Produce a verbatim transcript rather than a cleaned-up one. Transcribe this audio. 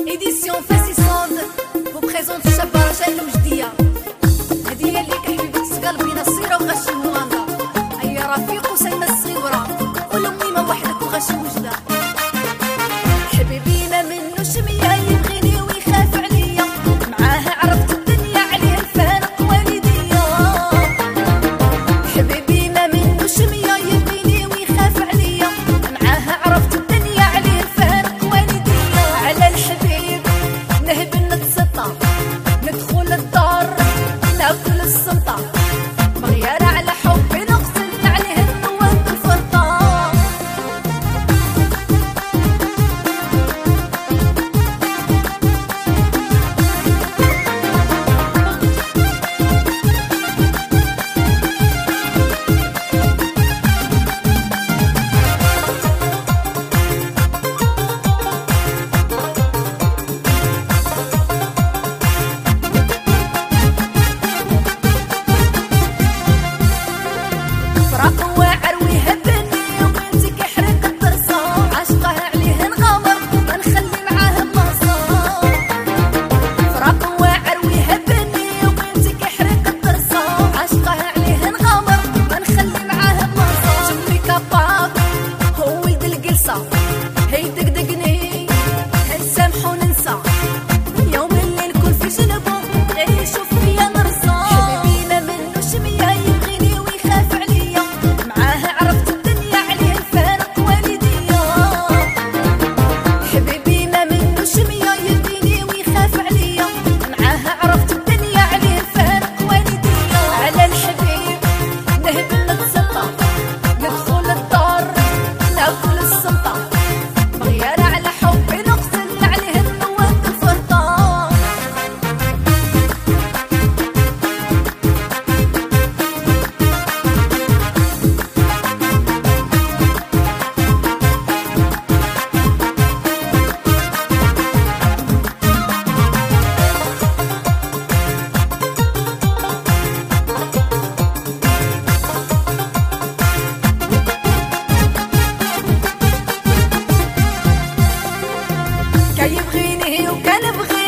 Édition fascissante vous présente شابة رجاء المجدية. هدية ليك حبيبة قلبي نصيرة وغشي مغامرة. أي رفيق وسيمة الصغيرة ولأمي ما وحدك وغشي وجدة. حبيبينا منو شمية يبغيني ويخاف عليا، معاه عرفت الدنيا عليه الفارق والديا. حبيبينا منو شمية يبغيني ويخاف عليا، معاه عرفت الدنيا عليه الفارق والديا. على الحبيب نهب نتسطى، ندخل الدار ناكل السلطة، مغيار على حبي نغسل عليه النواب الفرطة. فراق واعر ويهبني وبنتي كيحرق الطرصة، عاشقه عليه نغامر ما نخلي معاه بلاصة. فراق واعر ويهبني وبنتي كيحرق الطرصة، عاشقه عليه نغامر ما نخلي معاه بلاصة. جمي كباب هو ولد القلصة، هيدقدقني هنسامح وننسى، يوم اللي نكون في جنبه غير يشوف فيا مرصة. حبيبينا منو شمية يبغيني ويخاف عليا، معاه عرفت الدنيا عليه الفارق والديا. حبيبينا منو شمية يبغيني ويخاف عليا، معاه عرفت الدنيا عليه الفارق والديا. على الحبيب نهب نتسطى، ندخل الدار ناكل السلطة، مغيار على حبي نغسل عليه النواب الفرطة. كان يبغيني وكان بغيني